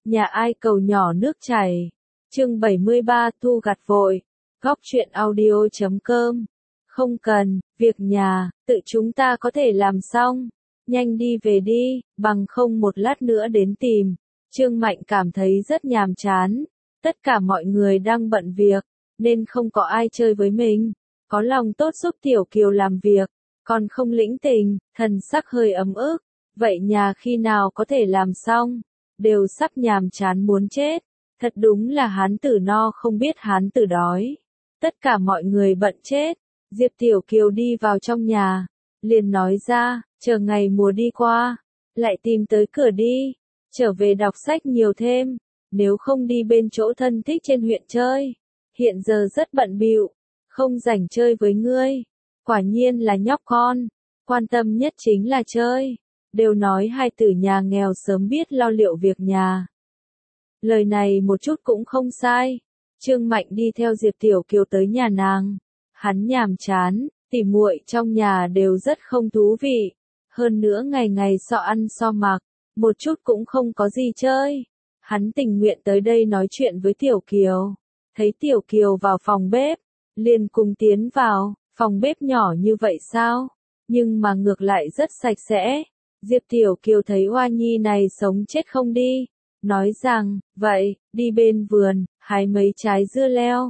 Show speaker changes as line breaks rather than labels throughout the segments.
Nhà ai cầu nhỏ nước chảy. Chương 73 thu gặt vội. Góc truyện audio.com. Không cần, việc nhà, tự chúng ta có thể làm xong. Nhanh đi về đi, bằng không một lát nữa đến tìm. Trương Mạnh cảm thấy rất nhàm chán. Tất cả mọi người đang bận việc, nên không có ai chơi với mình. Có lòng tốt giúp Tiểu Kiều làm việc, còn không lĩnh tình, thần sắc hơi ấm ức. Vậy nhà khi nào có thể làm xong? Đều sắp nhàm chán muốn chết. Thật đúng là hán tử no không biết hán tử đói. Tất cả mọi người bận chết. Diệp Tiểu Kiều đi vào trong nhà, liền nói ra, chờ ngày mùa đi qua, lại tìm tới cửa đi, trở về đọc sách nhiều thêm, nếu không đi bên chỗ thân thích trên huyện chơi. Hiện giờ rất bận bịu, không rảnh chơi với ngươi. Quả nhiên là nhóc con, quan tâm nhất chính là chơi. Đều nói hai tử nhà nghèo sớm biết lo liệu việc nhà. Lời này một chút cũng không sai. Trương Mạnh đi theo Diệp Tiểu Kiều tới nhà nàng. Hắn nhàm chán, tỉ muội trong nhà đều rất không thú vị. Hơn nữa ngày ngày so ăn so mặc, một chút cũng không có gì chơi. Hắn tình nguyện tới đây nói chuyện với Tiểu Kiều. Thấy Tiểu Kiều vào phòng bếp, liền cùng tiến vào. Phòng bếp nhỏ như vậy sao? Nhưng mà ngược lại rất sạch sẽ. Diệp Tiểu Kiều thấy Hoa Nhi này sống chết không đi. Nói rằng, vậy, đi bên vườn, hái mấy trái dưa leo.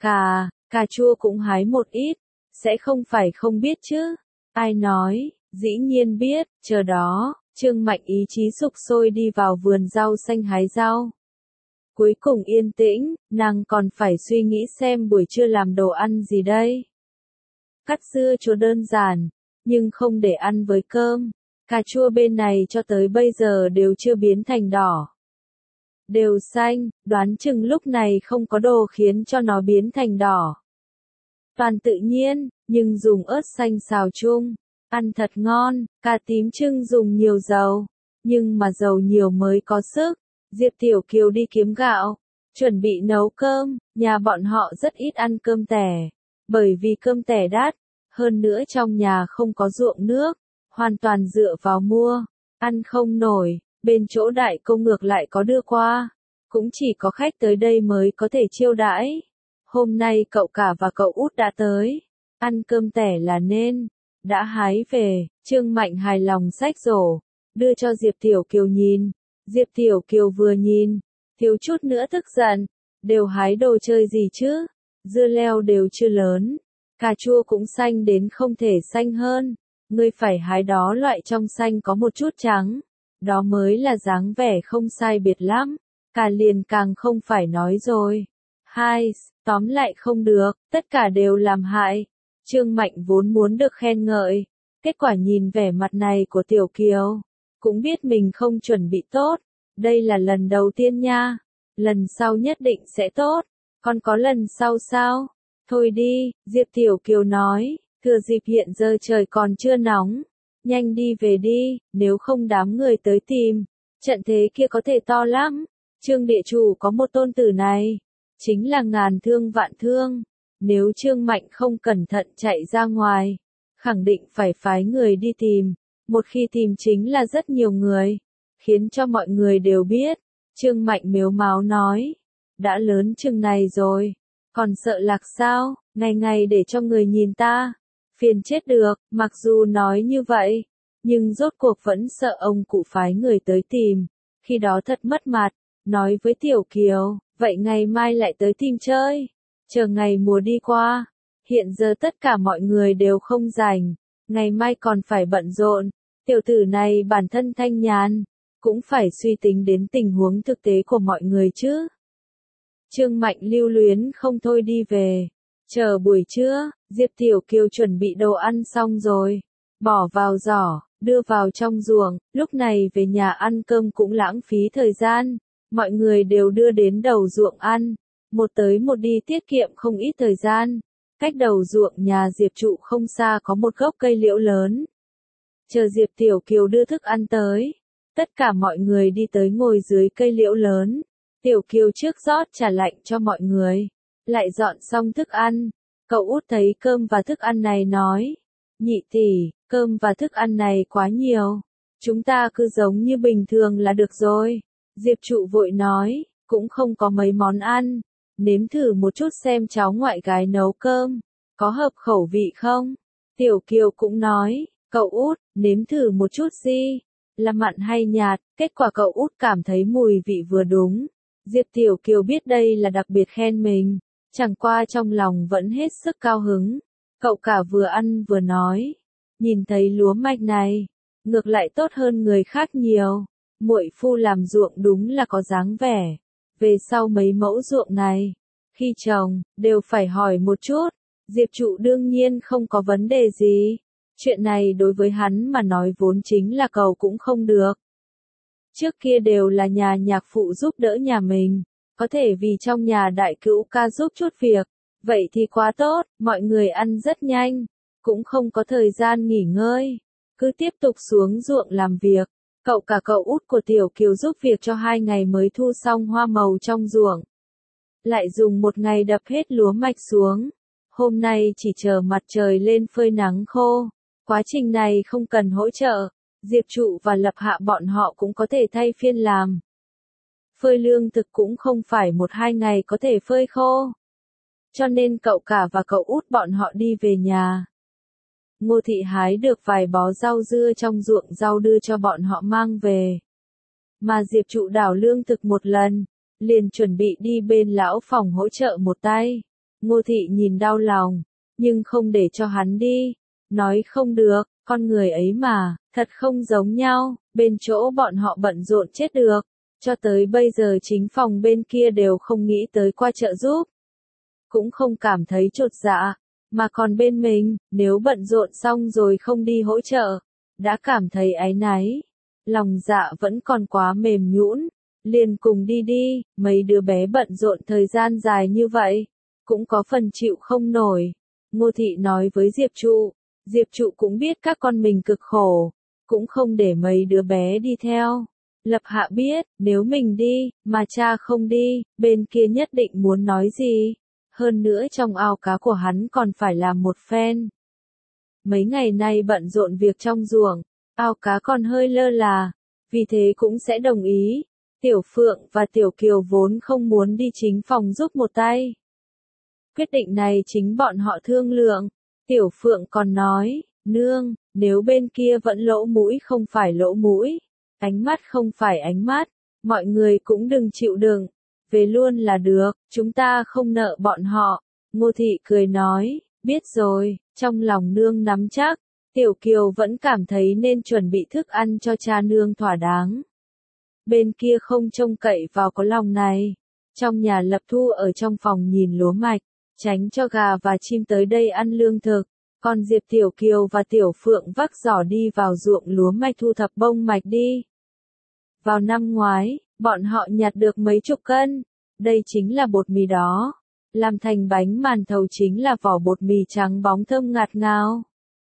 Cà chua cũng hái một ít. Sẽ không phải không biết chứ. Ai nói, dĩ nhiên biết, chờ đó. Trương Mạnh ý chí sục sôi đi vào vườn rau xanh hái rau. Cuối cùng yên tĩnh, nàng còn phải suy nghĩ xem buổi trưa làm đồ ăn gì đây. Cắt dưa chua đơn giản, nhưng không để ăn với cơm. Cà chua bên này cho tới bây giờ đều chưa biến thành đỏ. Đều xanh, đoán chừng lúc này không có đồ khiến cho nó biến thành đỏ. Toàn tự nhiên, nhưng dùng ớt xanh xào chung, ăn thật ngon. Cà tím chưng dùng nhiều dầu, nhưng mà dầu nhiều mới có sức. Diệp Tiểu Kiều đi kiếm gạo, chuẩn bị nấu cơm. Nhà bọn họ rất ít ăn cơm tẻ, bởi vì cơm tẻ đắt. Hơn nữa trong nhà không có ruộng nước, hoàn toàn dựa vào mua, ăn không nổi. Bên chỗ đại công ngược lại có đưa qua, cũng chỉ có khách tới đây mới có thể chiêu đãi. Hôm nay cậu cả và cậu út đã tới, ăn cơm tẻ là nên. Đã hái về, Trương Mạnh hài lòng xách rổ, đưa cho Diệp Tiểu Kiều nhìn. Diệp Tiểu Kiều vừa nhìn, thiếu chút nữa tức giận, đều hái đồ chơi gì chứ, dưa leo đều chưa lớn, cà chua cũng xanh đến không thể xanh hơn, ngươi phải hái đó loại trong xanh có một chút trắng, đó mới là dáng vẻ không sai biệt lắm, cà liền càng không phải nói rồi. Tóm lại không được, tất cả đều làm hại. Trương Mạnh vốn muốn được khen ngợi, kết quả nhìn vẻ mặt này của Tiểu Kiều, cũng biết mình không chuẩn bị tốt. Đây là lần đầu tiên nha, lần sau nhất định sẽ tốt. Còn có lần sau sao? Thôi đi, Diệp Tiểu Kiều nói, thừa dịp hiện giờ trời còn chưa nóng, nhanh đi về đi, nếu không đám người tới tìm, trận thế kia có thể to lắm. Trương địa chủ có một tôn tử này, chính là ngàn thương vạn thương. Nếu Trương Mạnh không cẩn thận chạy ra ngoài, khẳng định phải phái người đi tìm. Một khi tìm chính là rất nhiều người, khiến cho mọi người đều biết. Trương Mạnh mếu máo nói, đã lớn chừng này rồi, còn sợ lạc sao, ngày ngày để cho người nhìn ta, phiền chết được. Mặc dù nói như vậy, nhưng rốt cuộc vẫn sợ ông cụ phái người tới tìm, khi đó thật mất mặt. Nói với Tiểu Kiều, vậy ngày mai lại tới tìm chơi, chờ ngày mùa đi qua. Hiện giờ tất cả mọi người đều không rảnh, ngày mai còn phải bận rộn. Tiểu tử này bản thân thanh nhàn, cũng phải suy tính đến tình huống thực tế của mọi người chứ. Trương Mạnh lưu luyến không thôi đi về. Chờ buổi trưa, Diệp Tiểu Kiều chuẩn bị đồ ăn xong rồi, bỏ vào giỏ, đưa vào trong ruộng. Lúc này về nhà ăn cơm cũng lãng phí thời gian, mọi người đều đưa đến đầu ruộng ăn, một tới một đi tiết kiệm không ít thời gian. Cách đầu ruộng nhà Diệp trụ không xa có một gốc cây liễu lớn. Chờ Diệp Tiểu Kiều đưa thức ăn tới, tất cả mọi người đi tới ngồi dưới cây liễu lớn. Tiểu Kiều trước rót trà lạnh cho mọi người, lại dọn xong thức ăn. Cậu út thấy cơm và thức ăn này nói, nhị tỷ, cơm và thức ăn này quá nhiều, chúng ta cứ giống như bình thường là được rồi. Diệp Trụ vội nói, cũng không có mấy món ăn, nếm thử một chút xem cháu ngoại gái nấu cơm, có hợp khẩu vị không? Tiểu Kiều cũng nói, cậu út, nếm thử một chút gì, là mặn hay nhạt, kết quả cậu út cảm thấy mùi vị vừa đúng. Diệp Tiểu Kiều biết đây là đặc biệt khen mình, chẳng qua trong lòng vẫn hết sức cao hứng. Cậu cả vừa ăn vừa nói, nhìn thấy lúa mạch này, ngược lại tốt hơn người khác nhiều. Muội phu làm ruộng đúng là có dáng vẻ. Về sau mấy mẫu ruộng này, khi trồng, đều phải hỏi một chút. Diệp Trụ đương nhiên không có vấn đề gì. Chuyện này đối với hắn mà nói vốn chính là cầu cũng không được. Trước kia đều là nhà nhạc phụ giúp đỡ nhà mình, có thể vì trong nhà đại cữu ca giúp chút việc. Vậy thì quá tốt, mọi người ăn rất nhanh, cũng không có thời gian nghỉ ngơi. Cứ tiếp tục xuống ruộng làm việc. Cậu cả cậu út của Tiểu Kiều giúp việc cho 2 ngày mới thu xong hoa màu trong ruộng. Lại dùng 1 ngày đập hết lúa mạch xuống. Hôm nay chỉ chờ mặt trời lên phơi nắng khô. Quá trình này không cần hỗ trợ. Diệp Trụ và Lập Hạ bọn họ cũng có thể thay phiên làm. Phơi lương thực cũng không phải 1-2 ngày có thể phơi khô. Cho nên cậu cả và cậu út bọn họ đi về nhà. Ngô Thị hái được vài bó rau dưa trong ruộng rau đưa cho bọn họ mang về. Mà Diệp Trụ đảo lương thực một lần, liền chuẩn bị đi bên lão phòng hỗ trợ một tay. Ngô Thị nhìn đau lòng, nhưng không để cho hắn đi. Nói không được, con người ấy mà, thật không giống nhau, bên chỗ bọn họ bận rộn chết được. Cho tới bây giờ chính phòng bên kia đều không nghĩ tới qua trợ giúp. Cũng không cảm thấy chột dạ. Mà còn bên mình, nếu bận rộn xong rồi không đi hỗ trợ, đã cảm thấy áy náy. Lòng dạ vẫn còn quá mềm nhũn, liền cùng đi đi, mấy đứa bé bận rộn thời gian dài như vậy, cũng có phần chịu không nổi. Ngô Thị nói với Diệp Trụ cũng biết các con mình cực khổ, cũng không để mấy đứa bé đi theo. Lập Hạ biết, nếu mình đi, mà cha không đi, bên kia nhất định muốn nói gì. Hơn nữa trong ao cá của hắn còn phải làm một phen. Mấy ngày nay bận rộn việc trong ruộng, ao cá còn hơi lơ là, vì thế cũng sẽ đồng ý. Tiểu Phượng và Tiểu Kiều vốn không muốn đi chính phòng giúp một tay. Quyết định này chính bọn họ thương lượng. Tiểu Phượng còn nói, nương, nếu bên kia vẫn lỗ mũi không phải lỗ mũi, ánh mắt không phải ánh mắt, mọi người cũng đừng chịu đựng. Về luôn là được, chúng ta không nợ bọn họ. Ngô Thị cười nói, biết rồi, trong lòng nương nắm chắc. Tiểu Kiều vẫn cảm thấy nên chuẩn bị thức ăn cho cha nương thỏa đáng. Bên kia không trông cậy vào có lòng này. Trong nhà Lập Thu ở trong phòng nhìn lúa mạch, tránh cho gà và chim tới đây ăn lương thực. Còn Diệp Tiểu Kiều và Tiểu Phượng vác giỏ đi vào ruộng lúa mạch thu thập bông mạch đi. Vào năm ngoái, bọn họ nhặt được mấy chục cân. Đây chính là bột mì đó. Làm thành bánh màn thầu chính là vỏ bột mì trắng bóng thơm ngạt ngào.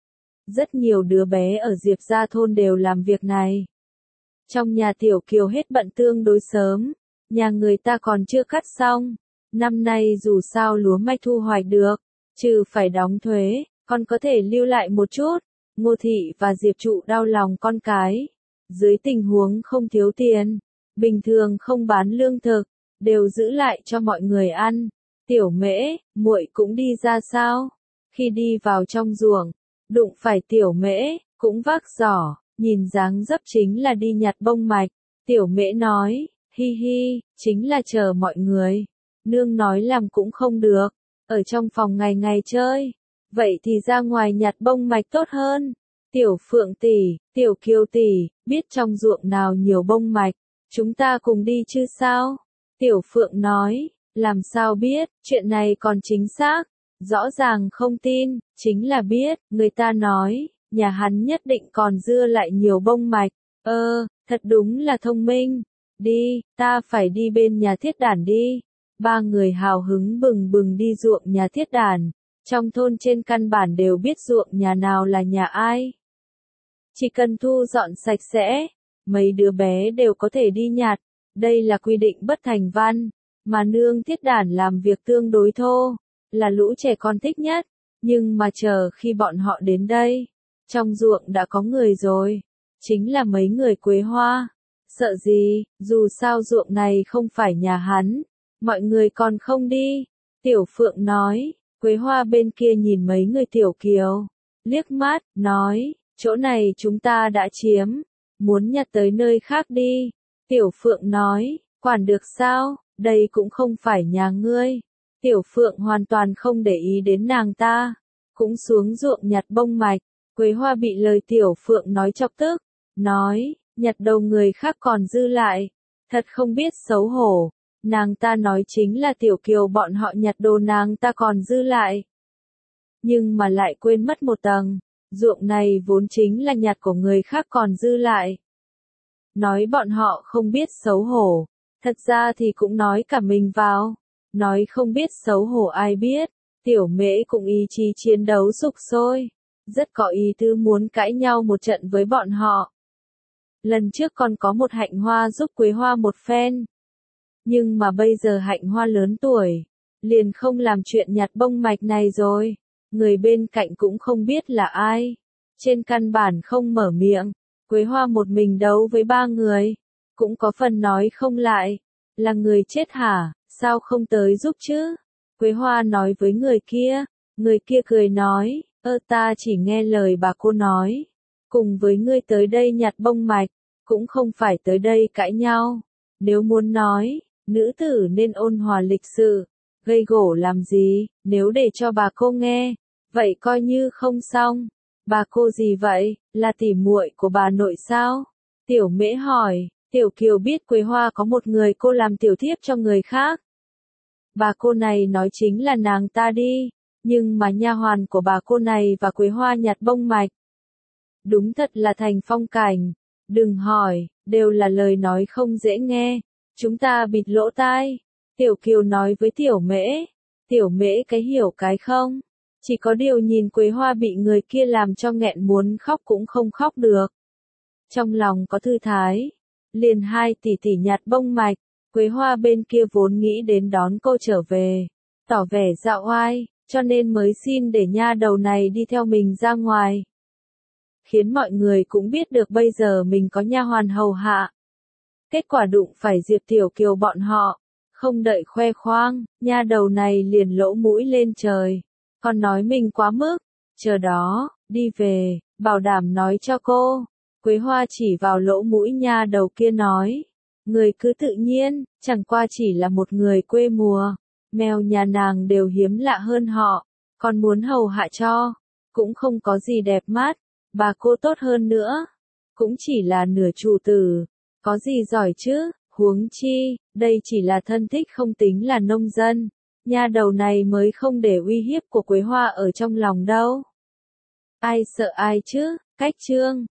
Rất nhiều đứa bé ở Diệp gia thôn đều làm việc này. Trong nhà Tiểu Kiều hết bận tương đối sớm. Nhà người ta còn chưa cắt xong. Năm nay dù sao lúa mạch thu hoạch được, trừ phải đóng thuế, còn có thể lưu lại một chút. Ngô Thị và Diệp Trụ đau lòng con cái. Dưới tình huống không thiếu tiền, bình thường không bán lương thực, đều giữ lại cho mọi người ăn. Tiểu Mễ, muội cũng đi ra sao? Khi đi vào trong ruộng, đụng phải Tiểu Mễ, cũng vác giỏ, nhìn dáng dấp chính là đi nhặt bông mạch. Tiểu Mễ nói, hi hi, chính là chờ mọi người. Nương nói làm cũng không được, ở trong phòng ngày ngày chơi. Vậy thì ra ngoài nhặt bông mạch tốt hơn. Tiểu Phượng tỷ, Tiểu Kiều tỷ, biết trong ruộng nào nhiều bông mạch, chúng ta cùng đi chứ sao? Tiểu Phượng nói, làm sao biết, chuyện này còn chính xác, rõ ràng không tin, chính là biết, người ta nói, nhà hắn nhất định còn dưa lại nhiều bông mạch, thật đúng là thông minh, đi, ta phải đi bên nhà Thiết Đản đi. Ba người hào hứng bừng bừng đi ruộng nhà Thiết Đản, trong thôn trên căn bản đều biết ruộng nhà nào là nhà ai. Chỉ cần thu dọn sạch sẽ, mấy đứa bé đều có thể đi nhặt, đây là quy định bất thành văn, mà nương Thiết Đản làm việc tương đối thô, là lũ trẻ con thích nhất, nhưng mà chờ khi bọn họ đến đây, trong ruộng đã có người rồi, chính là mấy người Quế Hoa. Sợ gì, dù sao ruộng này không phải nhà hắn, mọi người còn không đi. Tiểu Phượng nói, Quế Hoa bên kia nhìn mấy người Tiểu Kiều, liếc mắt, nói, chỗ này chúng ta đã chiếm, muốn nhặt tới nơi khác đi. Tiểu Phượng nói, quản được sao, đây cũng không phải nhà ngươi. Tiểu Phượng hoàn toàn không để ý đến nàng ta, cũng xuống ruộng nhặt bông mạch. Quế Hoa bị lời Tiểu Phượng nói chọc tức, nói, nhặt đầu người khác còn dư lại, thật không biết xấu hổ. Nàng ta nói chính là Tiểu Kiều bọn họ nhặt đồ nàng ta còn dư lại. Nhưng mà lại quên mất một tầng, ruộng này vốn chính là nhặt của người khác còn dư lại. Nói bọn họ không biết xấu hổ, thật ra thì cũng nói cả mình vào. Nói không biết xấu hổ ai biết, Tiểu Mễ cũng ý chí chiến đấu sục sôi, rất có ý tứ muốn cãi nhau một trận với bọn họ. Lần trước còn có một Hạnh Hoa giúp Quế Hoa một phen. Nhưng mà bây giờ Hạnh Hoa lớn tuổi, liền không làm chuyện nhặt bông mạch này rồi. Người bên cạnh cũng không biết là ai. Trên căn bản không mở miệng, Quế Hoa một mình đấu với 3 người. Cũng có phần nói không lại. Là người chết hả, sao không tới giúp chứ? Quế Hoa nói với người kia cười nói, ta chỉ nghe lời bà cô nói. Cùng với ngươi tới đây nhặt bông mạch, cũng không phải tới đây cãi nhau. Nếu muốn nói, nữ tử nên ôn hòa lịch sự, gây gổ làm gì, nếu để cho bà cô nghe, vậy coi như không xong. Bà cô gì vậy, là tỉ muội của bà nội sao? Tiểu Mễ hỏi, Tiểu Kiều biết Quế Hoa có một người cô làm tiểu thiếp cho người khác. Bà cô này nói chính là nàng ta đi, nhưng mà nha hoàn của bà cô này và Quế Hoa nhặt bông mạch. Đúng thật là thành phong cảnh, đừng hỏi, đều là lời nói không dễ nghe, chúng ta bịt lỗ tai. Tiểu Kiều nói với Tiểu Mễ, Tiểu Mễ cái hiểu cái không, chỉ có điều nhìn Quế Hoa bị người kia làm cho nghẹn muốn khóc cũng không khóc được. Trong lòng có thư thái, liền 2 tỷ tỷ nhặt bông mạch, Quế Hoa bên kia vốn nghĩ đến đón cô trở về, tỏ vẻ dạo oai, cho nên mới xin để nha đầu này đi theo mình ra ngoài. Khiến mọi người cũng biết được bây giờ mình có nha hoàn hầu hạ. Kết quả đụng phải Diệp Tiểu Kiều bọn họ, không đợi khoe khoang, nha đầu này liền lỗ mũi lên trời, còn nói mình quá mức, chờ đó, đi về, bảo đảm nói cho cô. Quế Hoa chỉ vào lỗ mũi nha đầu kia nói, người cứ tự nhiên, chẳng qua chỉ là một người quê mùa, mèo nhà nàng đều hiếm lạ hơn họ, còn muốn hầu hạ cho, cũng không có gì đẹp mắt, bà cô tốt hơn nữa, cũng chỉ là nửa chủ tử, có gì giỏi chứ, huống chi, đây chỉ là thân thích không tính là nông dân, nha đầu này mới không để uy hiếp của Quế Hoa ở trong lòng đâu. Ai sợ ai chứ, cách chương.